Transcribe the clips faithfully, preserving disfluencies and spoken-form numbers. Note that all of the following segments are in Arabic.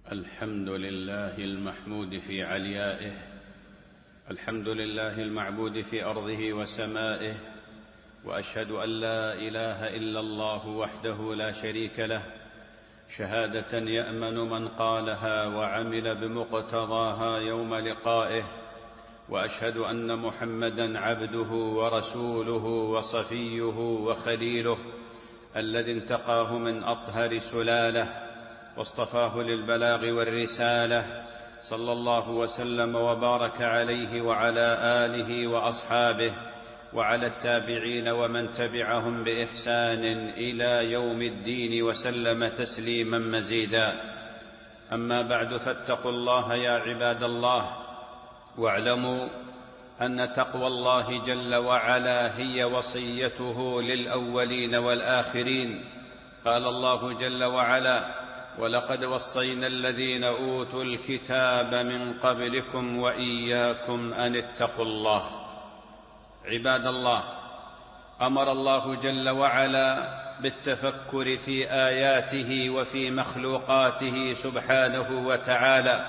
الحمد لله المحمود في عليائه، الحمد لله المعبود في أرضه وسمائه، وأشهد أن لا إله إلا الله وحده لا شريك له، شهادة يأمن من قالها وعمل بمقتضاها يوم لقائه. وأشهد أن محمدًا عبده ورسوله وصفيه وخليله، الذي انتقاه من أطهر سلاله واصطفاه للبلاغ والرسالة، صلى الله وسلم وبارك عليه وعلى آله وأصحابه وعلى التابعين ومن تبعهم بإحسان إلى يوم الدين، وسلم تسليما مزيدا. أما بعد، فاتقوا الله يا عباد الله، واعلموا أن تقوى الله جل وعلا هي وصيته للأولين والآخرين. قال الله جل وعلا: ولقد وصينا الذين أوتوا الكتاب من قبلكم وإياكم أن اتقوا الله. عباد الله، أمر الله جل وعلا بالتفكر في آياته وفي مخلوقاته سبحانه وتعالى،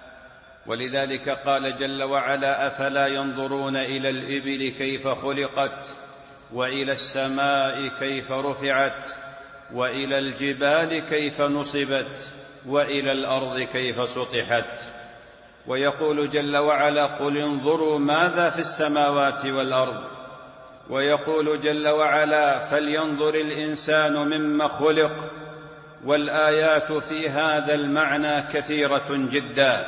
ولذلك قال جل وعلا: أفلا ينظرون إلى الإبل كيف خلقت، وإلى السماء كيف رفعت، وإلى الجبال كيف نصبت، وإلى الأرض كيف سطحت. ويقول جل وعلا: قل انظروا ماذا في السماوات والأرض. ويقول جل وعلا: فلينظر الإنسان مما خلق. والآيات في هذا المعنى كثيرة جدا.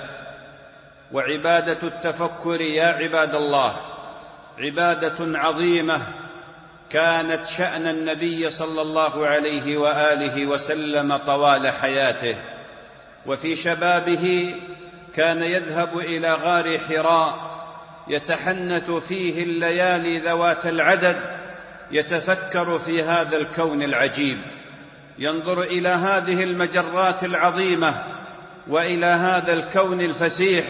وعبادة التفكر يا عباد الله عبادة عظيمة، كانت شأن النبي صلى الله عليه وآله وسلم طوال حياته. وفي شبابه كان يذهب إلى غار حراء يتحنث فيه الليالي ذوات العدد، يتفكر في هذا الكون العجيب، ينظر إلى هذه المجرات العظيمة وإلى هذا الكون الفسيح،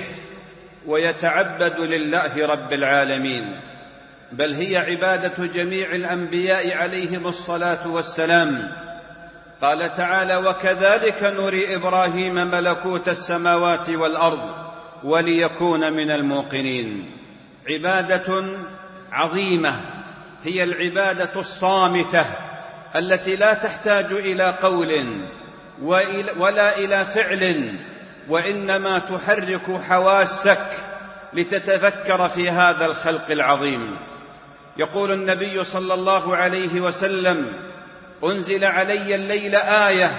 ويتعبد لله رب العالمين. بل هي عبادة جميع الأنبياء عليهم الصلاة والسلام. قال تعالى: وكذلك نري إبراهيم ملكوت السماوات والأرض وليكون من الموقنين. عبادة عظيمة هي العبادة الصامتة التي لا تحتاج إلى قول ولا إلى فعل، وإنما تحرك حواسك لتتفكر في هذا الخلق العظيم. يقول النبي صلى الله عليه وسلم: أنزل علي الليل آية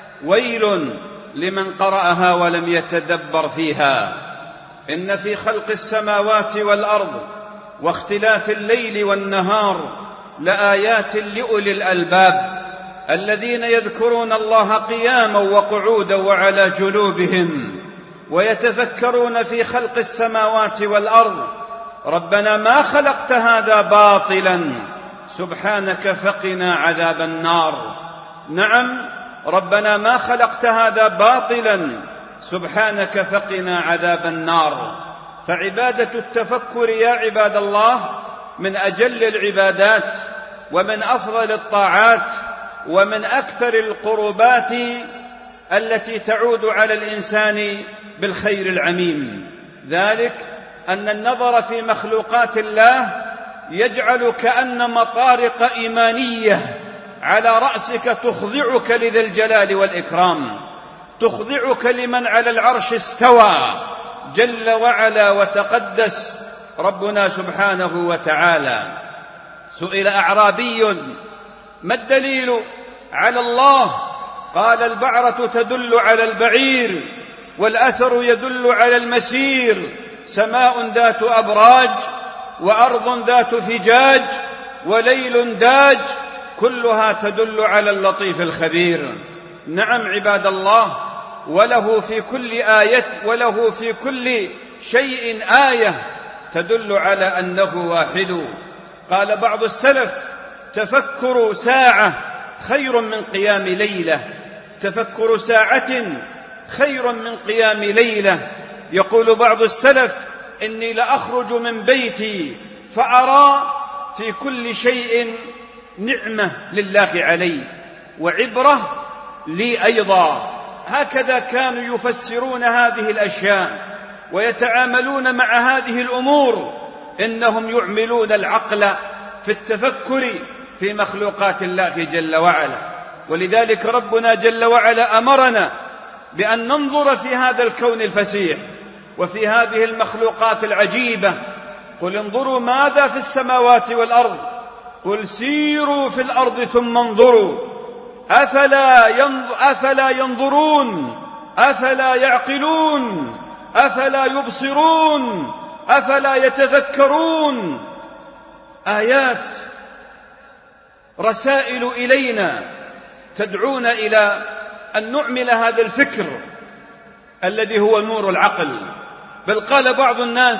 ويل لمن قرأها ولم يتدبر فيها. إن في خلق السماوات والأرض واختلاف الليل والنهار لآيات لأولي الألباب الذين يذكرون الله قياما وقعودا وعلى جنوبهم، ويتفكرون في خلق السماوات والأرض: ربنا ما خلقت هذا باطلا سبحانك فقنا عذاب النار. نعم، ربنا ما خلقت هذا باطلا سبحانك فقنا عذاب النار. فعبادة التفكر يا عباد الله من أجل العبادات، ومن أفضل الطاعات، ومن أكثر القربات التي تعود على الإنسان بالخير العميم. ذلك أن النظر في مخلوقات الله يجعل كأن مطارق إيمانية على رأسك تخضعك لذي الجلال والإكرام، تخضعك لمن على العرش استوى جل وعلا وتقدس ربنا سبحانه وتعالى. سئل أعرابي: ما الدليل على الله؟ قال: البعرة تدل على البعير، والأثر يدل على المسير، سماء ذات أبراج، وأرض ذات فجاج، وليل داج، كلها تدل على اللطيف الخبير. نعم عباد الله، وله في كل آية وله في كل شيء آية تدل على أنه واحد. قال بعض السلف: تفكر ساعة خير من قيام ليلة، تفكر ساعة خير من قيام ليلة. يقول بعض السلف: إني لأخرج من بيتي فأرى في كل شيء نعمة لله علي وعبرة لي أيضا. هكذا كانوا يفسرون هذه الأشياء ويتعاملون مع هذه الأمور، إنهم يعملون العقل في التفكر في مخلوقات الله جل وعلا. ولذلك ربنا جل وعلا أمرنا بأن ننظر في هذا الكون الفسيح وفي هذه المخلوقات العجيبة. قل انظروا ماذا في السماوات والأرض، قل سيروا في الأرض ثم انظروا أفلا, ينظر أفلا ينظرون أفلا يعقلون أفلا يبصرون أفلا يتذكرون. آيات، رسائل إلينا تدعونا إلى أن نعمل هذا الفكر الذي هو نور العقل. بل قال بعض الناس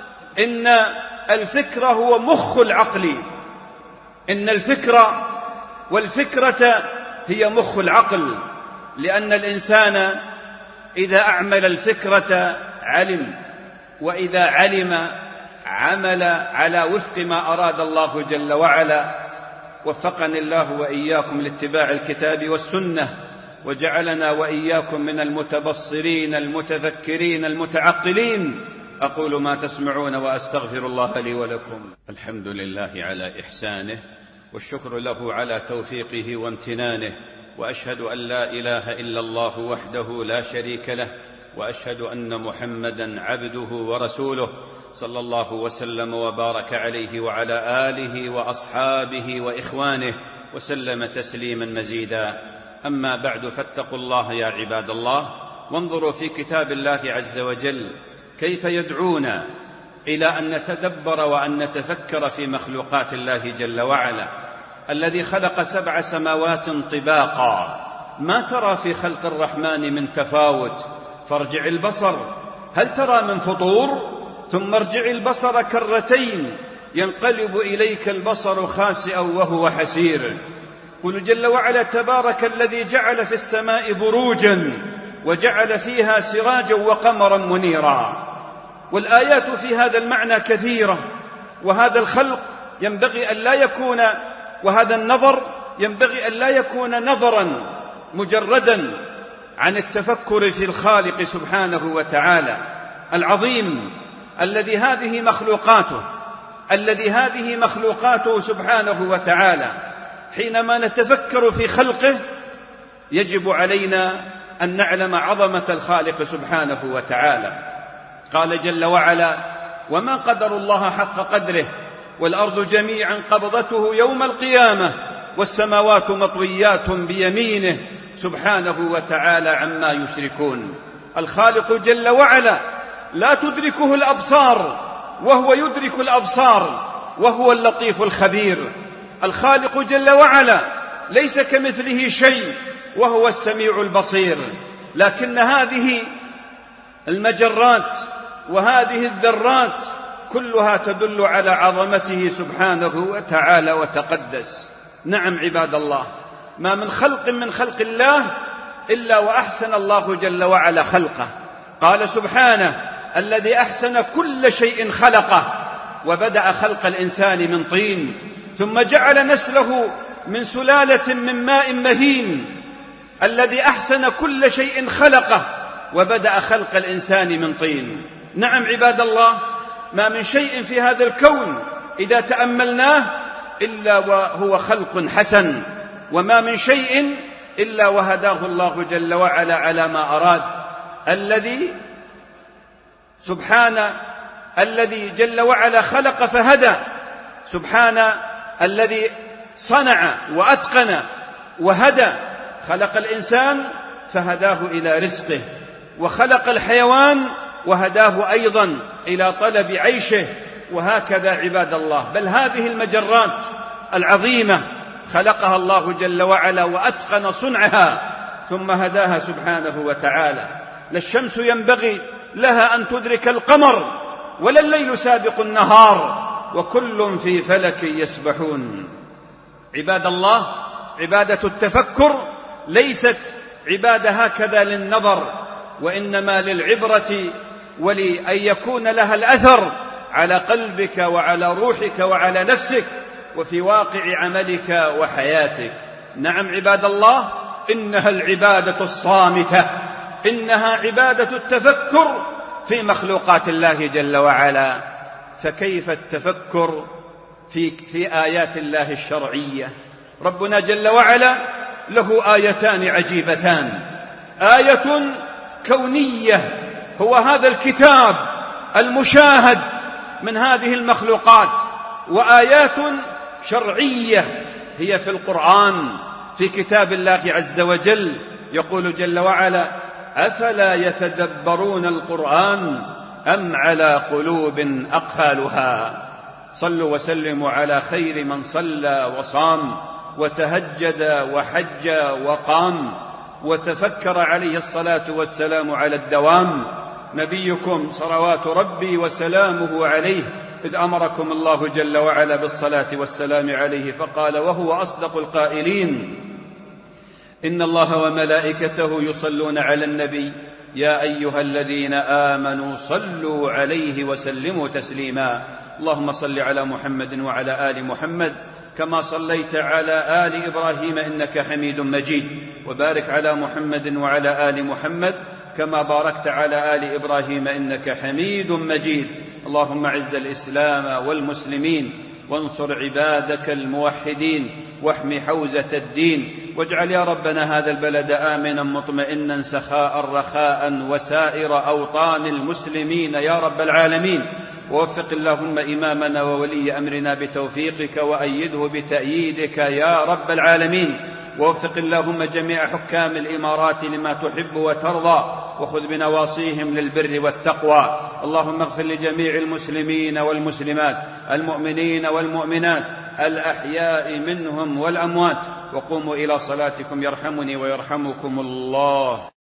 إن الفكر هو مخ العقل، إن الفكر والفكرة هي مخ العقل، لأن الإنسان إذا أعمل الفكرة علم، وإذا علم عمل على وفق ما أراد الله جل وعلا. وفقني الله وإياكم لاتباع الكتاب والسنة، وجعلنا وإياكم من المتبصرين المتفكرين المتعقلين. أقول ما تسمعون وأستغفر الله لي ولكم. الحمد لله على إحسانه، والشكر له على توفيقه وامتنانه، وأشهد أن لا إله إلا الله وحده لا شريك له، وأشهد أن محمدا عبده ورسوله، صلى الله وسلم وبارك عليه وعلى آله وأصحابه وإخوانه وسلم تسليما مزيدا. أما بعد، فاتقوا الله يا عباد الله، وانظروا في كتاب الله عز وجل كيف يدعونا إلى أن نتدبر وأن نتفكر في مخلوقات الله جل وعلا، الذي خلق سبع سماوات طباقا، ما ترى في خلق الرحمن من تفاوت، فارجع البصر هل ترى من فطور، ثم ارجع البصر كرتين ينقلب إليك البصر خاسئا وهو حسير. قل جل وعلا تبارك الذي جعل في السماء بروجا وجعل فيها سراجا وقمرا منيرا. والآيات في هذا المعنى كثيرة، وهذا الخلق ينبغي أن لا يكون، وهذا النظر ينبغي أن لا يكون نظرا مجردا عن التفكر في الخالق سبحانه وتعالى العظيم، الذي هذه مخلوقاته الذي هذه مخلوقاته سبحانه وتعالى. حينما نتفكر في خلقه يجب علينا أن نعلم عظمة الخالق سبحانه وتعالى. قال جل وعلا: وما قدر الله حق قدره والأرض جميعا قبضته يوم القيامة والسماوات مطويات بيمينه سبحانه وتعالى عما يشركون. الخالق جل وعلا لا تدركه الأبصار وهو يدرك الأبصار، وهو اللطيف الخبير. الخالق جل وعلا ليس كمثله شيء وهو السميع البصير. لكن هذه المجرات وهذه الذرات كلها تدل على عظمته سبحانه وتعالى وتقدس. نعم عباد الله، ما من خلق من خلق الله إلا وأحسن الله جل وعلا خلقه. قال سبحانه: الذي أحسن كل شيء خلقه، وبدأ خلق الإنسان من طين ثم جعل نسله من سلالة من ماء مهين. الذي أحسن كل شيء خلقه وبدأ خلق الإنسان من طين. نعم عباد الله، ما من شيء في هذا الكون إذا تأملناه إلا وهو خلق حسن، وما من شيء إلا وهداه الله جل وعلا على ما أراد. الذي سبحان الذي جل وعلا خلق فهدى، سبحان الذي صنع وأتقن وهدى. خلق الإنسان فهداه إلى رزقه، وخلق الحيوان وهداه أيضا إلى طلب عيشه، وهكذا عباد الله. بل هذه المجرات العظيمة خلقها الله جل وعلا وأتقن صنعها ثم هداها سبحانه وتعالى. لا الشمس ينبغي لها أن تدرك القمر، ولا الليل سابق النهار، وكل في فلك يسبحون. عباد الله، عبادة التفكر ليست عبادة هكذا للنظر، وإنما للعبرة، ولأن يكون لها الأثر على قلبك وعلى روحك وعلى نفسك وفي واقع عملك وحياتك. نعم عباد الله، إنها العبادة الصامتة، إنها عبادة التفكر في مخلوقات الله جل وعلا. فكيف التفكر في, في آيات الله الشرعية؟ ربنا جل وعلا له آيتان عجيبتان، آية كونية هو هذا الكتاب المشاهد من هذه المخلوقات، وآيات شرعية هي في القرآن في كتاب الله عز وجل. يقول جل وعلا: أفلا يتدبرون القرآن أم على قلوب أقفالها. صلوا وسلموا على خير من صلى وصام وتهجد وحج وقام وتفكر عليه الصلاة والسلام على الدوام، نبيكم صلوات ربي وسلامه عليه، إذ أمركم الله جل وعلا بالصلاة والسلام عليه فقال وهو أصدق القائلين: إن الله وملائكته يصلون على النبي يا أيها الذين آمنوا صلوا عليه وسلموا تسليما. اللهم صل على محمد وعلى آل محمد كما صليت على آل إبراهيم إنك حميد مجيد، وبارك على محمد وعلى آل محمد كما باركت على آل إبراهيم إنك حميد مجيد. اللهم أعز الإسلام والمسلمين وانصر عبادك الموحدين واحم حوزة الدين، واجعل يا ربنا هذا البلد آمنا مطمئنا سخاء رخاء وسائر أوطان المسلمين يا رب العالمين. ووفق اللهم إمامنا وولي أمرنا بتوفيقك وأيده بتأييدك يا رب العالمين. ووفق اللهم جميع حكام الإمارات لما تحب وترضى، وخذ بنواصيهم للبر والتقوى. اللهم اغفر لجميع المسلمين والمسلمات المؤمنين والمؤمنات الأحياء منهم والأموات، وقوموا إلى صلاتكم يرحمني ويرحمكم الله.